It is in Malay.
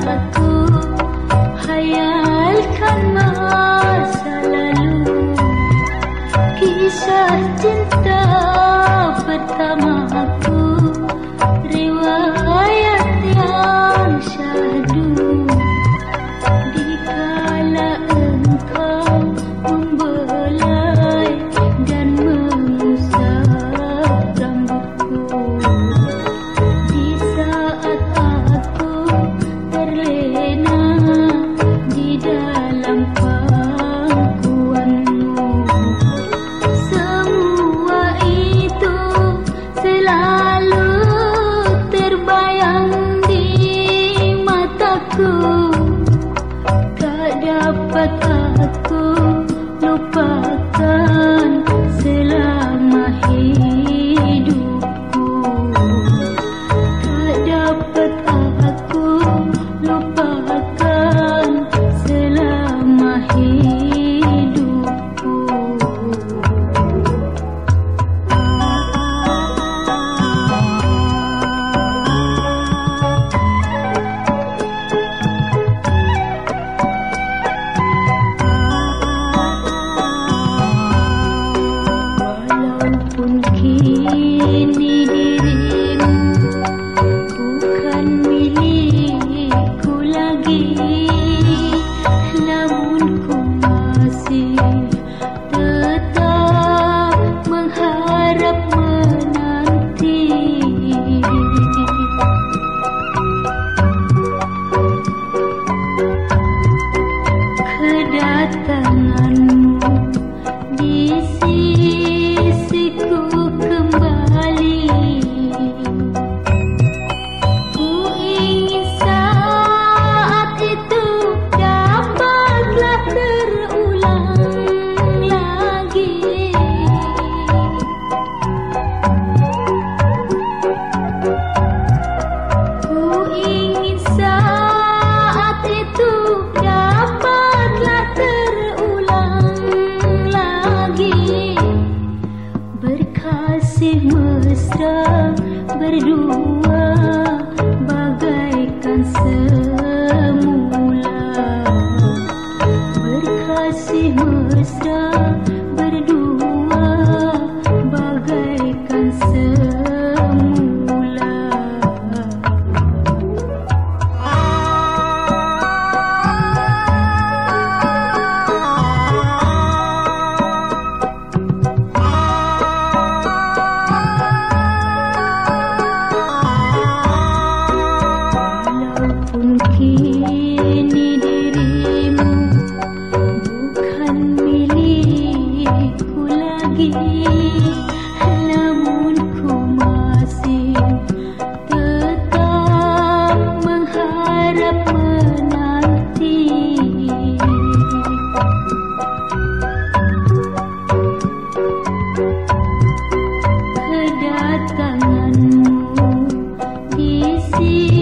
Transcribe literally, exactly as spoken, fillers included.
aku hayalkan masa lalu, kisah cinta pertamaku, riwayat yang syahdu. Dikala engkau membelai dan mengusap rambutku, di saat aku terlena di dalam pangkuanmu, semua itu selalu terbayang di mataku. Tak dapat aku lupakan selama hidupku. Tak dapat aku lupakan selama hidupku. Walaupun kini dirimu bukan milikku lagi, namun ku masih tetap mengharap menanti kedatanganmu di sisiku kembali. Ku ingin saat itu dapatlah terulang lagi. Ku ingin saat itu dapatlah terulang lagi. Berkasih mesra berdua bagaikan semula. Berkasih mesra berdua bagaikan semula. Walaupun kini dirimu bukan milikku lagi, namun ku masih tetap mengharap menanti kedatanganmu di sini.